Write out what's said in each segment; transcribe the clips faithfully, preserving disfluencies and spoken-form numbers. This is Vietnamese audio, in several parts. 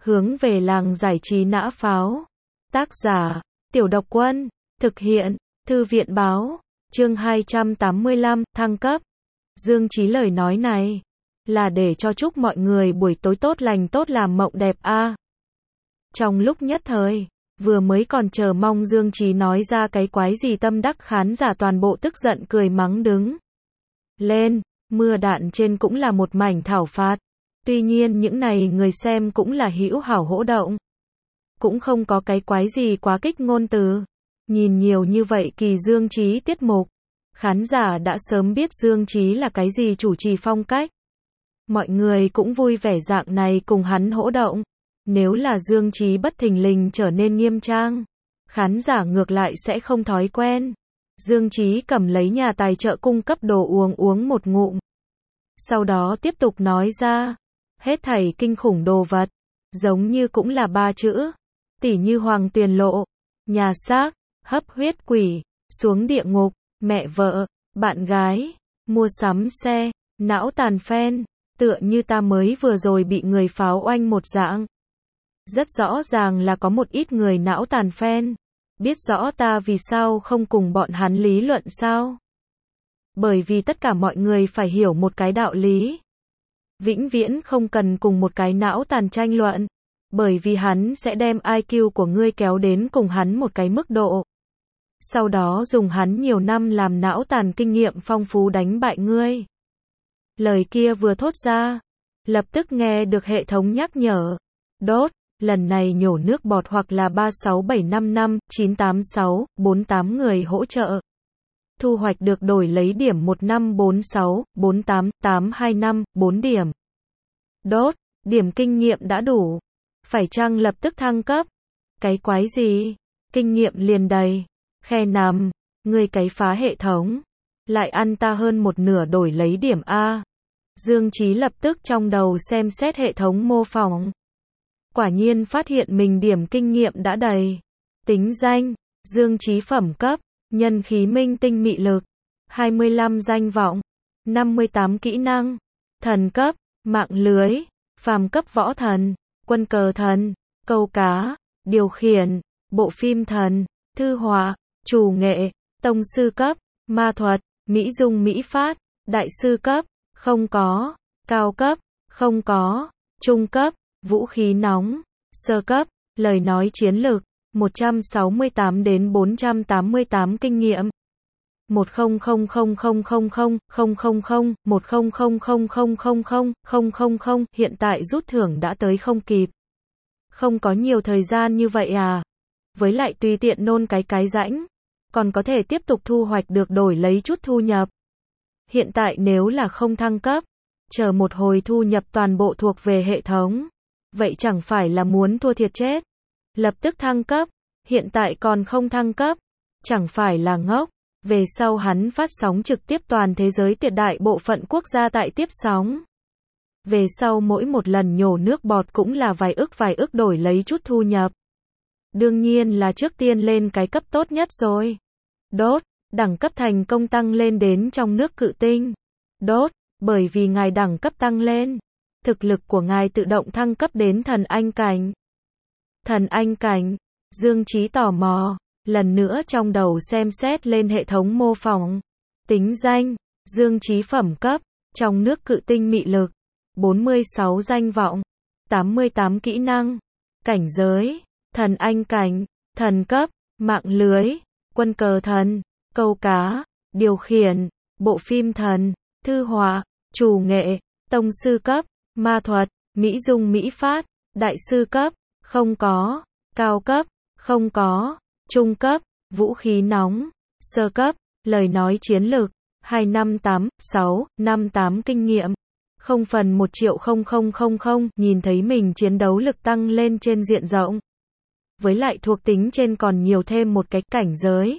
Hướng về làng giải trí nã pháo. Tác giả, Tiểu Độc Quân. Thực hiện, Thư viện Báo. Chương hai trăm tám mươi lăm, thăng cấp. Dương Chí lời nói này là để cho chúc mọi người buổi tối tốt lành tốt làm mộng đẹp a. À. Trong lúc nhất thời, vừa mới còn chờ mong Dương Chí nói ra cái quái gì tâm đắc, khán giả toàn bộ tức giận cười mắng đứng lên, mưa đạn trên cũng là một mảnh thảo phạt. Tuy nhiên những này người xem cũng là hữu hảo hỗ động, cũng không có cái quái gì quá kích ngôn từ. Nhìn nhiều như vậy kỳ Dương Chí tiết mục, khán giả đã sớm biết Dương Chí là cái gì chủ trì phong cách. Mọi người cũng vui vẻ dạng này cùng hắn hỗ động. Nếu là Dương Chí bất thình lình trở nên nghiêm trang, khán giả ngược lại sẽ không thói quen. Dương Chí cầm lấy nhà tài trợ cung cấp đồ uống uống một ngụm. Sau đó tiếp tục nói ra, hết thảy kinh khủng đồ vật, giống như cũng là ba chữ, tỉ như hoàng tuyền lộ, nhà xác, hấp huyết quỷ, xuống địa ngục, mẹ vợ, bạn gái, mua sắm xe, não tàn phen, tựa như ta mới vừa rồi bị người pháo oanh một dạng. Rất rõ ràng là có một ít người não tàn phen, biết rõ ta vì sao không cùng bọn hắn lý luận sao? Bởi vì tất cả mọi người phải hiểu một cái đạo lý. Vĩnh viễn không cần cùng một cái não tàn tranh luận, bởi vì hắn sẽ đem i kiu của ngươi kéo đến cùng hắn một cái mức độ. Sau đó dùng hắn nhiều năm làm não tàn kinh nghiệm phong phú đánh bại ngươi. Lời kia vừa thốt ra, lập tức nghe được hệ thống nhắc nhở. Đốt, lần này nhổ nước bọt hoặc là ba sáu bảy năm năm chín tám sáu bốn tám người hỗ trợ. Thu hoạch được đổi lấy điểm một năm bốn sáu bốn tám tám hai năm bốn điểm. Đốt, điểm kinh nghiệm đã đủ. Phải chăng lập tức thăng cấp? Cái quái gì? Kinh nghiệm liền đầy. Khe nằm, ngươi cái phá hệ thống. Lại ăn ta hơn một nửa đổi lấy điểm A. Dương Chí lập tức trong đầu xem xét hệ thống mô phỏng. Quả nhiên phát hiện mình điểm kinh nghiệm đã đầy. Tính danh, Dương Chí phẩm cấp, nhân khí minh tinh mị lực, hai mươi lăm danh vọng, năm mươi tám kỹ năng, thần cấp, mạng lưới, phàm cấp võ thần, quân cờ thần, câu cá, điều khiển, bộ phim thần, thư họa, chủ nghệ, tông sư cấp, ma thuật, mỹ dung mỹ phát, đại sư cấp, không có, cao cấp, không có, trung cấp, vũ khí nóng, sơ cấp, lời nói chiến lược, một trăm sáu mươi tám đến bốn trăm tám mươi tám kinh nghiệm. một không không không không không không không không không một không không không không không không không không không hiện tại rút thưởng đã tới không kịp. Không có nhiều thời gian như vậy à? Với lại tùy tiện nôn cái cái rãnh, còn có thể tiếp tục thu hoạch được đổi lấy chút thu nhập. Hiện tại nếu là không thăng cấp, chờ một hồi thu nhập toàn bộ thuộc về hệ thống, vậy chẳng phải là muốn thua thiệt chết. Lập tức thăng cấp, hiện tại còn không thăng cấp, chẳng phải là ngốc. Về sau hắn phát sóng trực tiếp toàn thế giới tuyệt đại bộ phận quốc gia tại tiếp sóng. Về sau mỗi một lần nhổ nước bọt cũng là vài ức vài ức đổi lấy chút thu nhập. Đương nhiên là trước tiên lên cái cấp tốt nhất rồi. Đốt, đẳng cấp thành công tăng lên đến trong nước cự tinh. Đốt, bởi vì ngài đẳng cấp tăng lên, thực lực của ngài tự động thăng cấp đến thần anh cảnh. Thần anh cảnh, Dương Chí tò mò, lần nữa trong đầu xem xét lên hệ thống mô phỏng. Tính danh, Dương Chí phẩm cấp, trong nước cự tinh mị lực, bốn mươi sáu danh vọng, tám mươi tám kỹ năng, cảnh giới, thần anh cảnh, thần cấp, mạng lưới, quân cờ thần, câu cá, điều khiển, bộ phim thần, thư họa, chủ nghệ, tông sư cấp, ma thuật, mỹ dung mỹ phát, đại sư cấp, không có, cao cấp, không có, trung cấp, vũ khí nóng, sơ cấp, lời nói chiến lược, hai năm tám sáu năm tám kinh nghiệm, không phần một triệu không không không không, nhìn thấy mình chiến đấu lực tăng lên trên diện rộng. Với lại thuộc tính trên còn nhiều thêm một cái cảnh giới.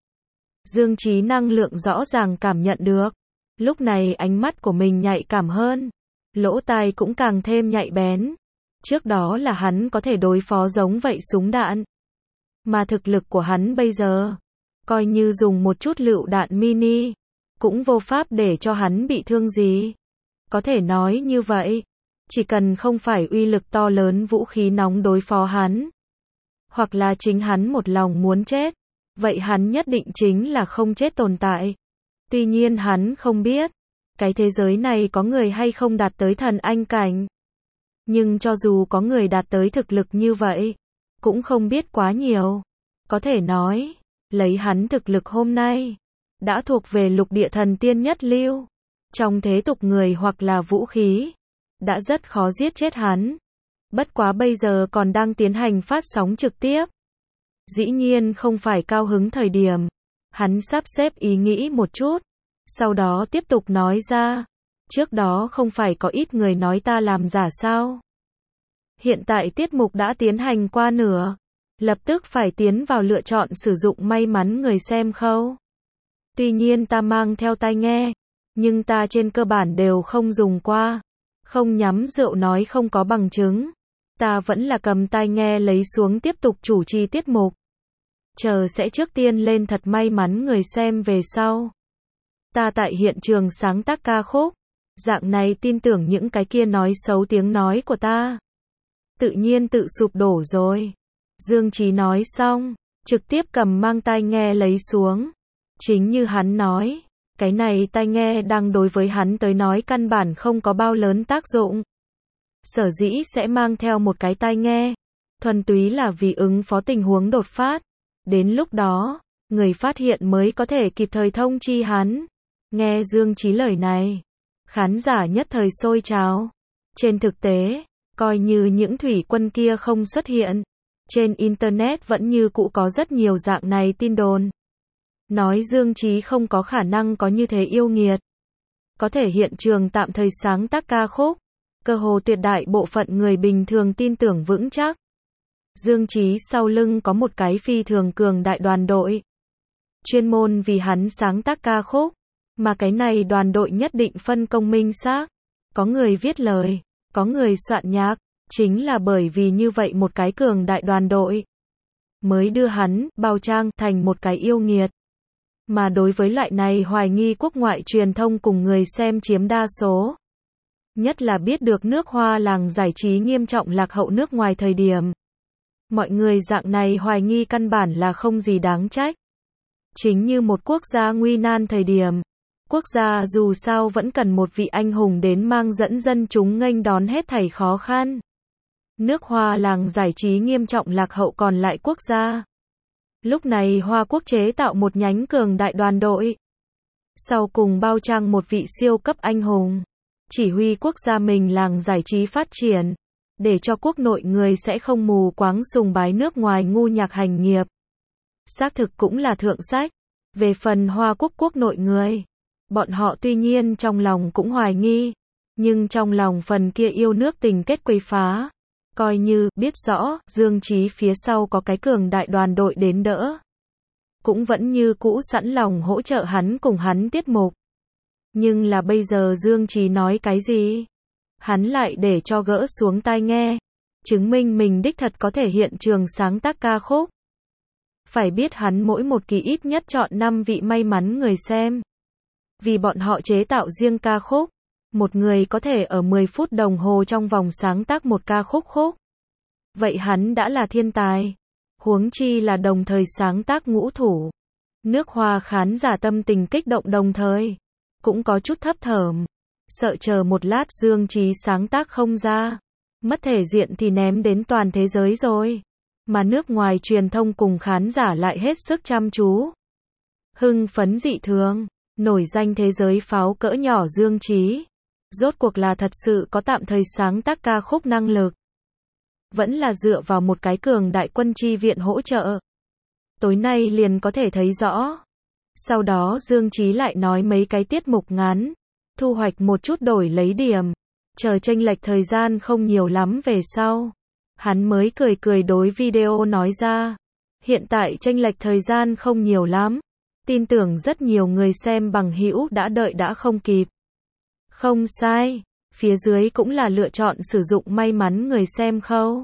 Dương Chí năng lượng rõ ràng cảm nhận được. Lúc này ánh mắt của mình nhạy cảm hơn, lỗ tai cũng càng thêm nhạy bén. Trước đó là hắn có thể đối phó giống vậy súng đạn. Mà thực lực của hắn bây giờ, coi như dùng một chút lựu đạn mini, cũng vô pháp để cho hắn bị thương gì. Có thể nói như vậy, Chỉ cần không phải uy lực to lớn vũ khí nóng đối phó hắn, hoặc là chính hắn một lòng muốn chết, vậy hắn nhất định chính là không chết tồn tại. Tuy nhiên hắn không biết, cái thế giới này có người hay không đạt tới thần anh cảnh. Nhưng cho dù có người đạt tới thực lực như vậy, cũng không biết quá nhiều. Có thể nói, lấy hắn thực lực hôm nay, đã thuộc về lục địa thần tiên nhất lưu. Trong thế tục người hoặc là vũ khí, đã rất khó giết chết hắn. Bất quá bây giờ còn đang tiến hành phát sóng trực tiếp. Dĩ nhiên không phải cao hứng thời điểm. Hắn sắp xếp ý nghĩ một chút, sau đó tiếp tục nói ra. Trước đó không phải có ít người nói ta làm giả sao? Hiện tại tiết mục đã tiến hành qua nửa, lập tức phải tiến vào lựa chọn sử dụng may mắn người xem khâu. Tuy nhiên ta mang theo tai nghe, nhưng ta trên cơ bản đều không dùng qua. Không nhắm rượu nói không có bằng chứng. Ta vẫn là cầm tai nghe lấy xuống tiếp tục chủ trì tiết mục. Chờ sẽ trước tiên lên thật may mắn người xem về sau. Ta tại hiện trường sáng tác ca khúc. Dạng này tin tưởng những cái kia nói xấu tiếng nói của ta. Tự nhiên tự sụp đổ rồi. Dương Chí nói xong, trực tiếp cầm mang tai nghe lấy xuống. Chính như hắn nói, cái này tai nghe đang đối với hắn tới nói căn bản không có bao lớn tác dụng. Sở dĩ sẽ mang theo một cái tai nghe, thuần túy là vì ứng phó tình huống đột phát. Đến lúc đó, người phát hiện mới có thể kịp thời thông chi hắn. Nghe Dương Chí lời này, khán giả nhất thời sôi trào. Trên thực tế, coi như những thủy quân kia không xuất hiện, trên Internet vẫn như cũ có rất nhiều dạng này tin đồn. Nói Dương Chí không có khả năng có như thế yêu nghiệt. Có thể hiện trường tạm thời sáng tác ca khúc. Cơ hồ tuyệt đại bộ phận người bình thường tin tưởng vững chắc. Dương Chí sau lưng có một cái phi thường cường đại đoàn đội. Chuyên môn vì hắn sáng tác ca khúc. Mà cái này đoàn đội nhất định phân công minh xác. Có người viết lời, có người soạn nhạc. Chính là bởi vì như vậy một cái cường đại đoàn đội, mới đưa hắn, Bao Trang, thành một cái yêu nghiệt. Mà đối với loại này hoài nghi quốc ngoại truyền thông cùng người xem chiếm đa số. Nhất là biết được nước Hoa làng giải trí nghiêm trọng lạc hậu nước ngoài thời điểm. Mọi người dạng này hoài nghi căn bản là không gì đáng trách. Chính như một quốc gia nguy nan thời điểm. Quốc gia dù sao vẫn cần một vị anh hùng đến mang dẫn dân chúng nghênh đón hết thảy khó khăn. Nước Hoa làng giải trí nghiêm trọng lạc hậu còn lại quốc gia. Lúc này Hoa Quốc chế tạo một nhánh cường đại đoàn đội. Sau cùng Bao Trang một vị siêu cấp anh hùng. Chỉ huy quốc gia mình làng giải trí phát triển. Để cho quốc nội người sẽ không mù quáng sùng bái nước ngoài ngu nhạc hành nghiệp. Xác thực cũng là thượng sách. Về phần Hoa Quốc quốc nội người. Bọn họ tuy nhiên trong lòng cũng hoài nghi. Nhưng trong lòng phần kia yêu nước tình kết quấy phá. Coi như biết rõ Dương Chí phía sau có cái cường đại đoàn đội đến đỡ. Cũng vẫn như cũ sẵn lòng hỗ trợ hắn cùng hắn tiết mục. Nhưng là bây giờ Dương Chí nói cái gì? Hắn lại để cho gỡ xuống tai nghe. Chứng minh mình đích thật có thể hiện trường sáng tác ca khúc. Phải biết hắn mỗi một kỳ ít nhất chọn năm vị may mắn người xem. Vì bọn họ chế tạo riêng ca khúc. Một người có thể ở mười phút đồng hồ trong vòng sáng tác một ca khúc khúc. Vậy hắn đã là thiên tài. Huống chi là đồng thời sáng tác ngũ thủ. Nước Hoa khán giả tâm tình kích động đồng thời. Cũng có chút thấp thởm. Sợ chờ một lát Dương Chí sáng tác không ra. Mất thể diện thì ném đến toàn thế giới rồi. Mà nước ngoài truyền thông cùng khán giả lại hết sức chăm chú. Hưng phấn dị thường. Nổi danh thế giới pháo cỡ nhỏ Dương Chí. Rốt cuộc là thật sự có tạm thời sáng tác ca khúc năng lực. Vẫn là dựa vào một cái cường đại quân chi viện hỗ trợ. Tối nay liền có thể thấy rõ. Sau đó Dương Chí lại nói mấy cái tiết mục ngắn. Thu hoạch một chút đổi lấy điểm. Chờ chênh lệch thời gian không nhiều lắm về sau. Hắn mới cười cười đối video nói ra. Hiện tại chênh lệch thời gian không nhiều lắm. Tin tưởng rất nhiều người xem bằng hữu đã đợi đã không kịp. Không sai, phía dưới cũng là lựa chọn sử dụng may mắn người xem khâu.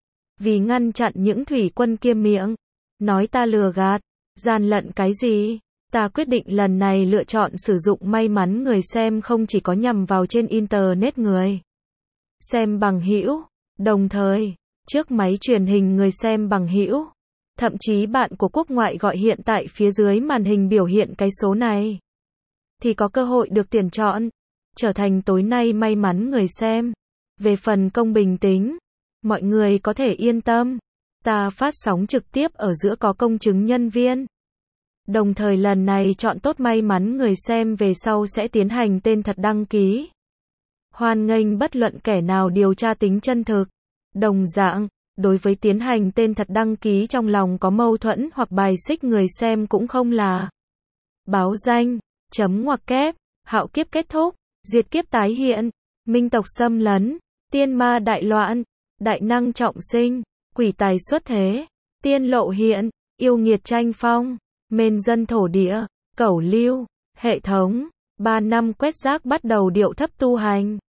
Vì ngăn chặn những thủy quân kia miệng, nói ta lừa gạt, gian lận cái gì, ta quyết định lần này lựa chọn sử dụng may mắn người xem không chỉ có nhằm vào trên Internet người. xem bằng hữu. Đồng thời, trước máy truyền hình người xem bằng hữu, thậm chí bạn của quốc ngoại gọi hiện tại phía dưới màn hình biểu hiện cái số này, thì có cơ hội được tuyển chọn, trở thành tối nay may mắn người xem. Về phần công bình tính, mọi người có thể yên tâm, ta phát sóng trực tiếp ở giữa có công chứng nhân viên. Đồng thời lần này chọn tốt may mắn người xem về sau sẽ tiến hành tên thật đăng ký. Hoan nghênh bất luận kẻ nào điều tra tính chân thực. Đồng dạng, đối với tiến hành tên thật đăng ký trong lòng có mâu thuẫn hoặc bài xích người xem cũng không là báo danh, chấm ngoặc kép, hạo kiếp kết thúc, diệt kiếp tái hiện, minh tộc xâm lấn, tiên ma đại loạn, đại năng trọng sinh, quỷ tài xuất thế, tiên lộ hiện, yêu nghiệt tranh phong, mên dân thổ địa, cẩu lưu, hệ thống, ba năm quét rác bắt đầu điệu thấp tu hành.